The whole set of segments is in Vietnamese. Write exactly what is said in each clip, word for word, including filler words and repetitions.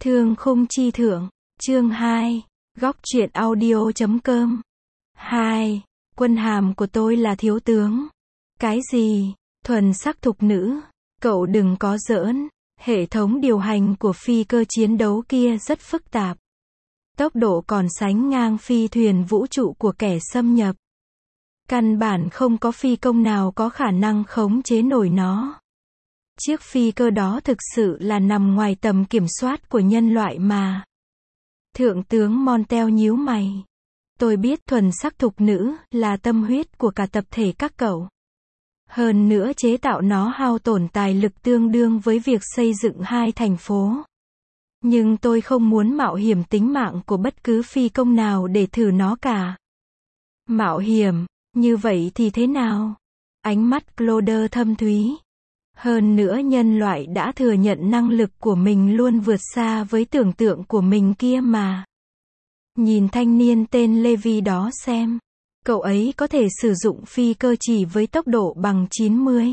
Thương khung chi thượng, chương hai, góc truyện audio chấm com. hai. Quân hàm của tôi là thiếu tướng. Cái gì? Thuần sắc thục nữ. Cậu đừng có giỡn. Hệ thống điều hành của phi cơ chiến đấu kia rất phức tạp. Tốc độ còn sánh ngang phi thuyền vũ trụ của kẻ xâm nhập. Căn bản không có phi công nào có khả năng khống chế nổi nó. Chiếc phi cơ đó thực sự là nằm ngoài tầm kiểm soát của nhân loại mà. Thượng tướng Montel nhíu mày. Tôi biết thuần sắc thục nữ là tâm huyết của cả tập thể các cậu. Hơn nữa chế tạo nó hao tổn tài lực tương đương với việc xây dựng hai thành phố. Nhưng tôi không muốn mạo hiểm tính mạng của bất cứ phi công nào để thử nó cả. Mạo hiểm, như vậy thì thế nào? Ánh mắt Claude thâm thúy. Hơn nữa nhân loại đã thừa nhận năng lực của mình luôn vượt xa với tưởng tượng của mình kia mà. Nhìn thanh niên tên Levi đó xem. Cậu ấy có thể sử dụng phi cơ chỉ với tốc độ bằng chín mươi.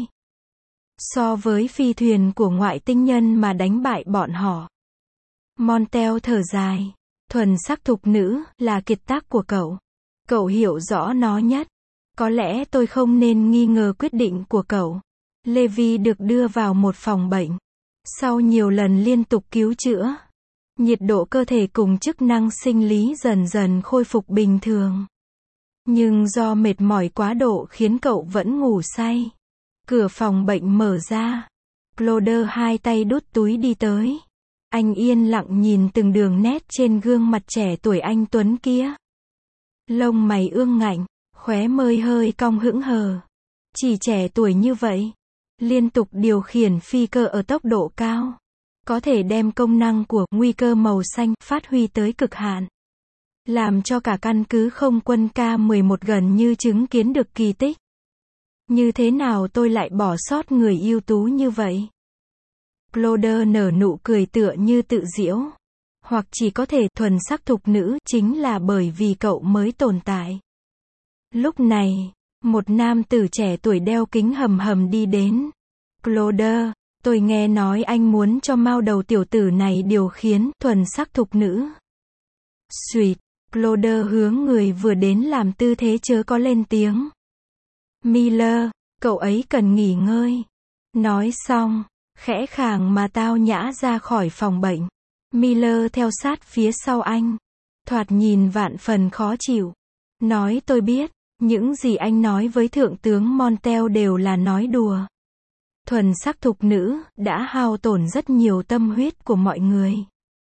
So với phi thuyền của ngoại tinh nhân mà đánh bại bọn họ. Montel thở dài. Thuần sắc thục nữ là kiệt tác của cậu. Cậu hiểu rõ nó nhất. Có lẽ tôi không nên nghi ngờ quyết định của cậu. Levi được đưa vào một phòng bệnh. Sau nhiều lần liên tục cứu chữa, nhiệt độ cơ thể cùng chức năng sinh lý dần dần khôi phục bình thường. Nhưng do mệt mỏi quá độ khiến cậu vẫn ngủ say. Cửa phòng bệnh mở ra. Claude hai tay đút túi đi tới. Anh yên lặng nhìn từng đường nét trên gương mặt trẻ tuổi anh tuấn kia. Lông mày ương ngạnh, khóe môi hơi cong hững hờ. Chỉ trẻ tuổi như vậy, liên tục điều khiển phi cơ ở tốc độ cao, có thể đem công năng của nguy cơ màu xanh phát huy tới cực hạn. Làm cho cả căn cứ không quân K mười một gần như chứng kiến được kỳ tích. Như thế nào tôi lại bỏ sót người ưu tú như vậy? Claude nở nụ cười tựa như tự giễu. Hoặc chỉ có thể thuần sắc thục nữ chính là bởi vì cậu mới tồn tại. Lúc này, một nam tử trẻ tuổi đeo kính hầm hầm đi đến. Claude, tôi nghe nói anh muốn cho mao đầu tiểu tử này điều khiển thuần sắc thục nữ. Xuyệt, Claude hướng người vừa đến làm tư thế chớ có lên tiếng. Miller, cậu ấy cần nghỉ ngơi. Nói xong, khẽ khàng mà tao nhã ra khỏi phòng bệnh. Miller theo sát phía sau anh. Thoạt nhìn vạn phần khó chịu. Nói tôi biết. Những gì anh nói với thượng tướng Montel đều là nói đùa. Thuần sắc thục nữ đã hao tổn rất nhiều tâm huyết của mọi người.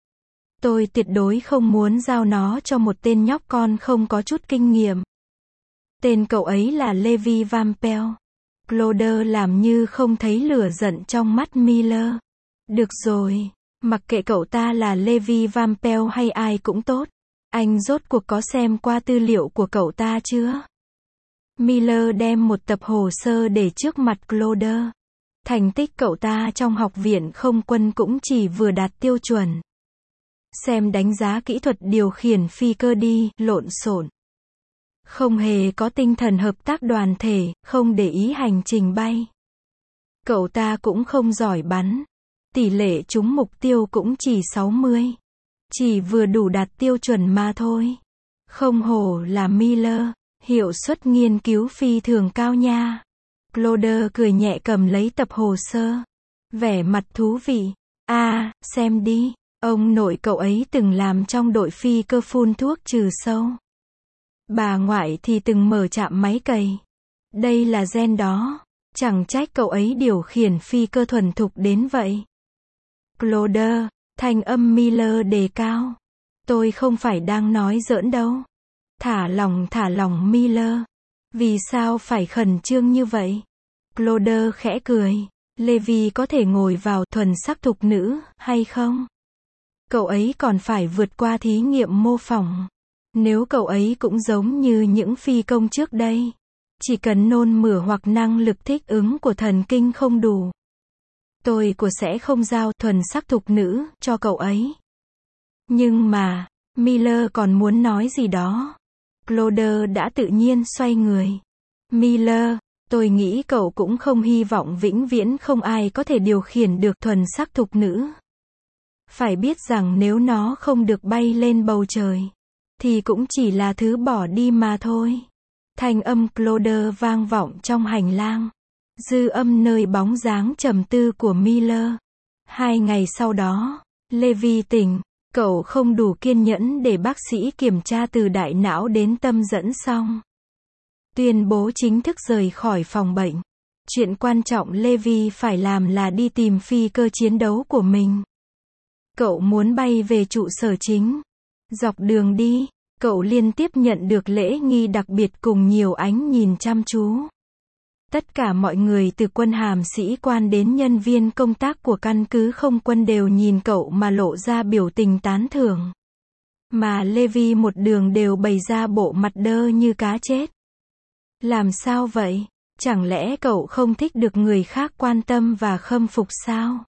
Tôi tuyệt đối không muốn giao nó cho một tên nhóc con không có chút kinh nghiệm. Tên cậu ấy là Levi Vampel. Claude làm như không thấy lửa giận trong mắt Miller. Được rồi, mặc kệ cậu ta là Levi Vampel hay ai cũng tốt. Anh rốt cuộc có xem qua tư liệu của cậu ta chưa? Miller đem một tập hồ sơ để trước mặt Claude. Thành tích cậu ta trong học viện không quân cũng chỉ vừa đạt tiêu chuẩn. Xem đánh giá kỹ thuật điều khiển phi cơ đi, lộn xộn. Không hề có tinh thần hợp tác đoàn thể, không để ý hành trình bay. Cậu ta cũng không giỏi bắn. Tỷ lệ trúng mục tiêu cũng chỉ sáu mươi. Chỉ vừa đủ đạt tiêu chuẩn mà thôi. Không hổ là Miller. Hiệu suất nghiên cứu phi thường cao nha. Claude cười nhẹ cầm lấy tập hồ sơ. Vẻ mặt thú vị. À, xem đi. Ông nội cậu ấy từng làm trong đội phi cơ phun thuốc trừ sâu. Bà ngoại thì từng mở trạm máy cày. Đây là gen đó. Chẳng trách cậu ấy điều khiển phi cơ thuần thục đến vậy. Claude, thanh âm Miller đề cao. Tôi không phải đang nói giỡn đâu. Thả lòng thả lòng Miller. Vì sao phải khẩn trương như vậy? Claude khẽ cười. Levi có thể ngồi vào thuần sắc thục nữ, hay không? Cậu ấy còn phải vượt qua thí nghiệm mô phỏng. Nếu cậu ấy cũng giống như những phi công trước đây. Chỉ cần nôn mửa hoặc năng lực thích ứng của thần kinh không đủ. Tôi của sẽ không giao thuần sắc thục nữ cho cậu ấy. Nhưng mà, Miller còn muốn nói gì đó. Claude đã tự nhiên xoay người. Miller, tôi nghĩ cậu cũng không hy vọng vĩnh viễn không ai có thể điều khiển được thuần sắc thục nữ. Phải biết rằng nếu nó không được bay lên bầu trời, thì cũng chỉ là thứ bỏ đi mà thôi. Thanh âm Claude vang vọng trong hành lang. Dư âm nơi bóng dáng trầm tư của Miller. Hai ngày sau đó, Levi tỉnh. Cậu không đủ kiên nhẫn để bác sĩ kiểm tra từ đại não đến tâm dẫn xong. Tuyên bố chính thức rời khỏi phòng bệnh. Chuyện quan trọng Levi phải làm là đi tìm phi cơ chiến đấu của mình. Cậu muốn bay về trụ sở chính. Dọc đường đi, cậu liên tiếp nhận được lễ nghi đặc biệt cùng nhiều ánh nhìn chăm chú. Tất cả mọi người từ quân hàm sĩ quan đến nhân viên công tác của căn cứ không quân đều nhìn cậu mà lộ ra biểu tình tán thưởng. Mà Levi một đường đều bày ra bộ mặt đơ như cá chết. Làm sao vậy? Chẳng lẽ cậu không thích được người khác quan tâm và khâm phục sao?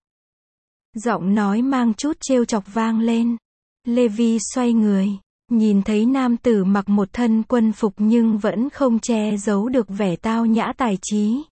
Giọng nói mang chút trêu chọc vang lên. Levi xoay người, nhìn thấy nam tử mặc một thân quân phục nhưng vẫn không che giấu được vẻ tao nhã tài trí.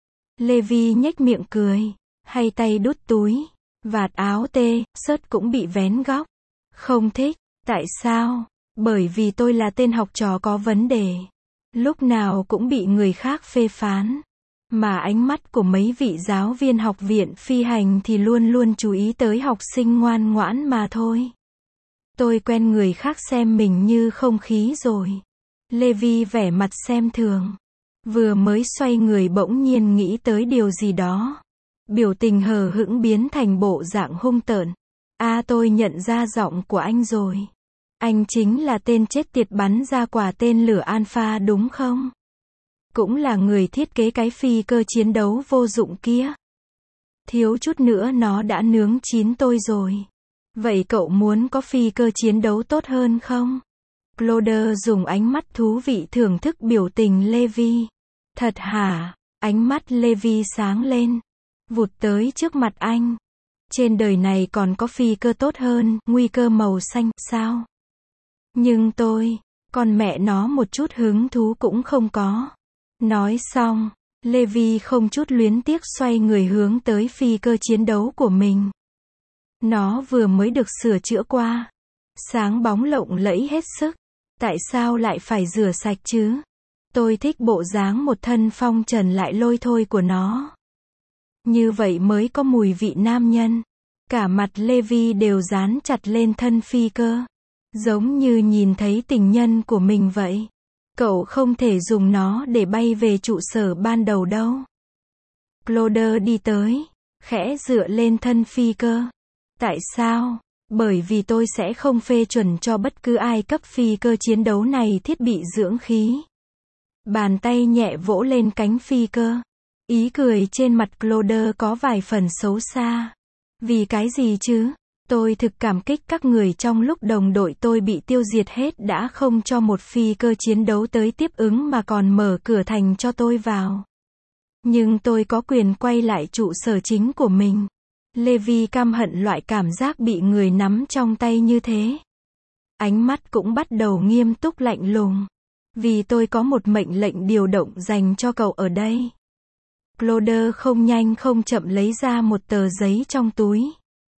Levi nhếch miệng cười, hay tay đút túi, vạt áo tê, sớt cũng bị vén góc. Không thích, tại sao? Bởi vì tôi là tên học trò có vấn đề. Lúc nào cũng bị người khác phê phán. Mà ánh mắt của mấy vị giáo viên học viện phi hành thì luôn luôn chú ý tới học sinh ngoan ngoãn mà thôi. Tôi quen người khác xem mình như không khí rồi. Levi vẻ mặt xem thường. Vừa mới xoay người bỗng nhiên nghĩ tới điều gì đó. Biểu tình hờ hững biến thành bộ dạng hung tợn. À, tôi nhận ra giọng của anh rồi. Anh chính là tên chết tiệt bắn ra quả tên lửa Alpha đúng không? Cũng là người thiết kế cái phi cơ chiến đấu vô dụng kia. Thiếu chút nữa nó đã nướng chín tôi rồi. Vậy cậu muốn có phi cơ chiến đấu tốt hơn không? Claude dùng ánh mắt thú vị thưởng thức biểu tình Levi. Thật hả? Ánh mắt Levi sáng lên. Vụt tới trước mặt anh. Trên đời này còn có phi cơ tốt hơn, nguy cơ màu xanh, sao? Nhưng tôi, con mẹ nó một chút hứng thú cũng không có. Nói xong, Levi không chút luyến tiếc xoay người hướng tới phi cơ chiến đấu của mình. Nó vừa mới được sửa chữa qua. Sáng bóng lộng lẫy hết sức. Tại sao lại phải rửa sạch chứ? Tôi thích bộ dáng một thân phong trần lại lôi thôi của nó. Như vậy mới có mùi vị nam nhân. Cả mặt Levi đều dán chặt lên thân phi cơ. Giống như nhìn thấy tình nhân của mình vậy. Cậu không thể dùng nó để bay về trụ sở ban đầu đâu. Claude đi tới, khẽ dựa lên thân phi cơ. Tại sao? Bởi vì tôi sẽ không phê chuẩn cho bất cứ ai cấp phi cơ chiến đấu này thiết bị dưỡng khí. Bàn tay nhẹ vỗ lên cánh phi cơ. Ý cười trên mặt Claude có vài phần xấu xa. Vì cái gì chứ? Tôi thực cảm kích các người trong lúc đồng đội tôi bị tiêu diệt hết đã không cho một phi cơ chiến đấu tới tiếp ứng mà còn mở cửa thành cho tôi vào. Nhưng tôi có quyền quay lại trụ sở chính của mình. Levi căm hận loại cảm giác bị người nắm trong tay như thế. Ánh mắt cũng bắt đầu nghiêm túc lạnh lùng. Vì tôi có một mệnh lệnh điều động dành cho cậu ở đây. Claude không nhanh không chậm lấy ra một tờ giấy trong túi.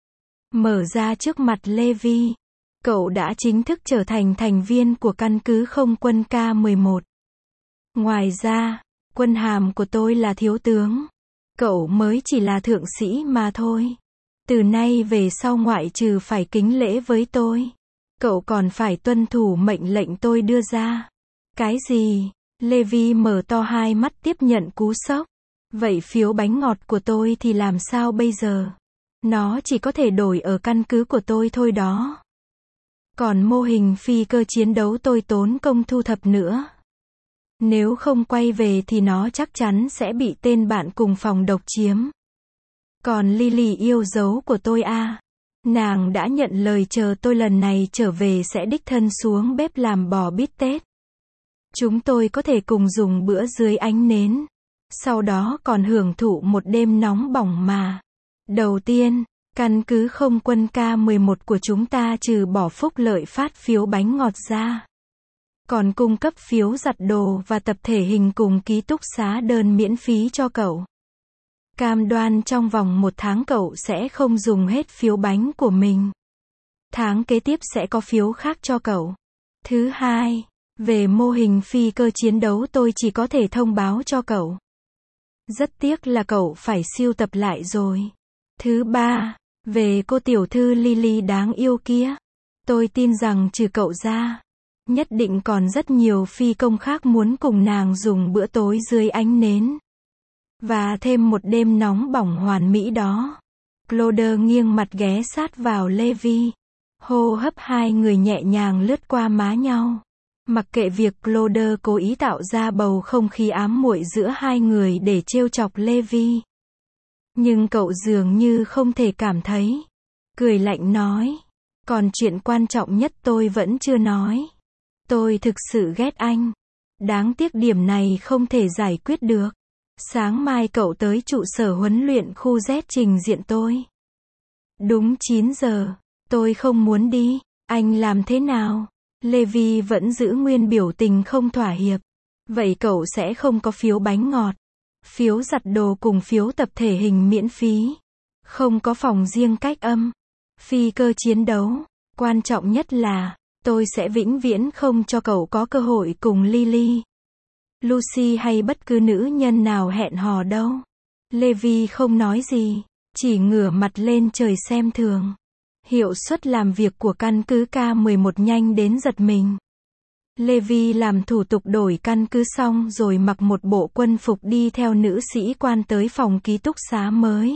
Mở ra trước mặt Levi. Cậu đã chính thức trở thành thành viên của căn cứ không quân K mười một. Ngoài ra, quân hàm của tôi là thiếu tướng. Cậu mới chỉ là thượng sĩ mà thôi. Từ nay về sau ngoại trừ phải kính lễ với tôi, cậu còn phải tuân thủ mệnh lệnh tôi đưa ra. Cái gì? Levi mở to hai mắt tiếp nhận cú sốc. Vậy phiếu bánh ngọt của tôi thì làm sao bây giờ? Nó chỉ có thể đổi ở căn cứ của tôi thôi đó. Còn mô hình phi cơ chiến đấu tôi tốn công thu thập nữa. Nếu không quay về thì nó chắc chắn sẽ bị tên bạn cùng phòng độc chiếm. Còn Lily yêu dấu của tôi à? Nàng đã nhận lời chờ tôi lần này trở về sẽ đích thân xuống bếp làm bò bít tết. Chúng tôi có thể cùng dùng bữa dưới ánh nến. Sau đó còn hưởng thụ một đêm nóng bỏng mà. Đầu tiên, căn cứ không quân K mười một của chúng ta trừ bỏ phúc lợi phát phiếu bánh ngọt ra, còn cung cấp phiếu giặt đồ và tập thể hình cùng ký túc xá đơn miễn phí cho cậu. K Cam đoan trong vòng một tháng cậu sẽ không dùng hết phiếu bánh của mình. Tháng kế tiếp sẽ có phiếu khác cho cậu. Thứ hai, về mô hình phi cơ chiến đấu tôi chỉ có thể thông báo cho cậu. Rất tiếc là cậu phải sưu tập lại rồi. Thứ ba, về cô tiểu thư Lily đáng yêu kia. Tôi tin rằng trừ cậu ra, nhất định còn rất nhiều phi công khác muốn cùng nàng dùng bữa tối dưới ánh nến. Và thêm một đêm nóng bỏng hoàn mỹ đó. Claude nghiêng mặt ghé sát vào Levi. Hô hấp hai người nhẹ nhàng lướt qua má nhau. Mặc kệ việc Claude cố ý tạo ra bầu không khí ám muội giữa hai người để trêu chọc Levi. Nhưng cậu dường như không thể cảm thấy. Cười lạnh nói. Còn chuyện quan trọng nhất tôi vẫn chưa nói. Tôi thực sự ghét anh. Đáng tiếc điểm này không thể giải quyết được. Sáng mai cậu tới trụ sở huấn luyện khu Z trình diện tôi. Đúng chín giờ. Tôi không muốn đi. Anh làm thế nào? Levi vẫn giữ nguyên biểu tình không thỏa hiệp. Vậy cậu sẽ không có phiếu bánh ngọt, phiếu giặt đồ cùng phiếu tập thể hình miễn phí. Không có phòng riêng cách âm. Phi cơ chiến đấu. Quan trọng nhất là, tôi sẽ vĩnh viễn không cho cậu có cơ hội cùng Lily, Lucy hay bất cứ nữ nhân nào hẹn hò đâu. Levi không nói gì, chỉ ngửa mặt lên trời xem thường. Hiệu suất làm việc của căn cứ K mười một nhanh đến giật mình. Levi làm thủ tục đổi căn cứ xong rồi mặc một bộ quân phục đi theo nữ sĩ quan tới phòng ký túc xá mới.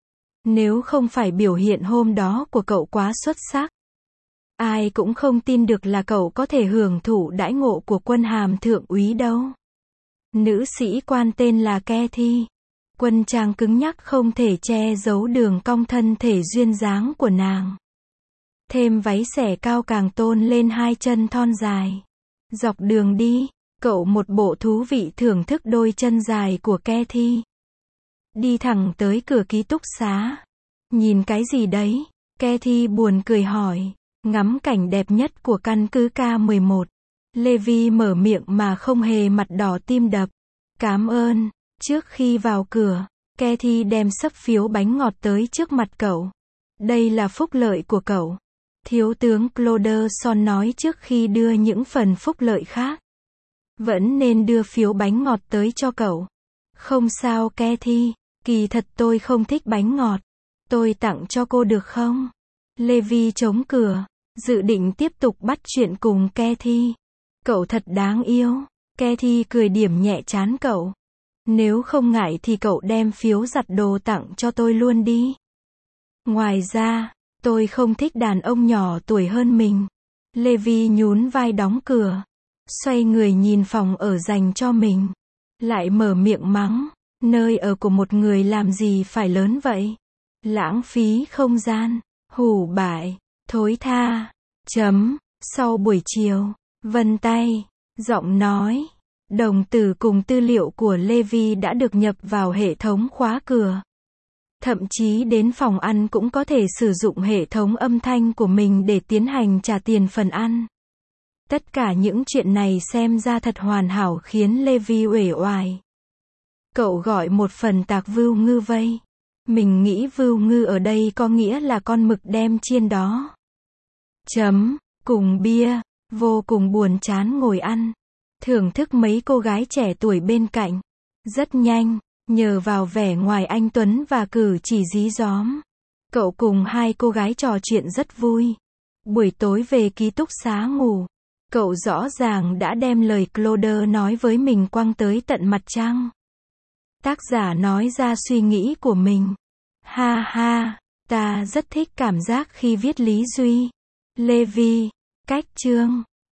Nếu không phải biểu hiện hôm đó của cậu quá xuất sắc, ai cũng không tin được là cậu có thể hưởng thụ đãi ngộ của quân hàm thượng úy đâu. Nữ sĩ quan tên là Kathy. Quân trang cứng nhắc không thể che giấu đường cong thân thể duyên dáng của nàng. Thêm váy xẻ cao càng tôn lên hai chân thon dài. Dọc đường đi, cậu một bộ thú vị thưởng thức đôi chân dài của Kathy. Đi thẳng tới cửa ký túc xá. Nhìn cái gì đấy? Kathy buồn cười hỏi. Ngắm cảnh đẹp nhất của căn cứ K mười một. Levi mở miệng mà không hề mặt đỏ tim đập. Cảm ơn. Trước khi vào cửa, Kathy đem xấp phiếu bánh ngọt tới trước mặt cậu. Đây là phúc lợi của cậu. Thiếu tướng Claude Son nói trước khi đưa những phần phúc lợi khác. Vẫn nên đưa phiếu bánh ngọt tới cho cậu. Không sao Kathy, kỳ thật tôi không thích bánh ngọt. Tôi tặng cho cô được không? Levi chống cửa, dự định tiếp tục bắt chuyện cùng Kathy. Cậu thật đáng yêu. Kathy cười điểm nhẹ trán cậu. Nếu không ngại thì cậu đem phiếu giặt đồ tặng cho tôi luôn đi. Ngoài ra, tôi không thích đàn ông nhỏ tuổi hơn mình. Levi nhún vai đóng cửa. Xoay người nhìn phòng ở dành cho mình. Lại mở miệng mắng. Nơi ở của một người làm gì phải lớn vậy? Lãng phí không gian. Hủ bại. Thối tha. Chấm. Sau buổi chiều. Vân tay. Giọng nói. Đồng tử cùng tư liệu của Levi đã được nhập vào hệ thống khóa cửa. Thậm chí đến phòng ăn cũng có thể sử dụng hệ thống âm thanh của mình để tiến hành trả tiền phần ăn. Tất cả những chuyện này xem ra thật hoàn hảo khiến Levi uể oải. Cậu gọi một phần tạc vưu ngư vây. Mình nghĩ vưu ngư ở đây có nghĩa là con mực đem chiên đó. Chấm. Cùng bia. Vô cùng buồn chán ngồi ăn. Thưởng thức mấy cô gái trẻ tuổi bên cạnh. Rất nhanh, nhờ vào vẻ ngoài anh tuấn và cử chỉ dí dóm, cậu cùng hai cô gái trò chuyện rất vui. Buổi tối về ký túc xá ngủ, cậu rõ ràng đã đem lời Claude nói với mình quăng tới tận mặt trăng. Tác giả nói ra suy nghĩ của mình. Ha ha, ta rất thích cảm giác khi viết Lý Duy. Levi, cách chương.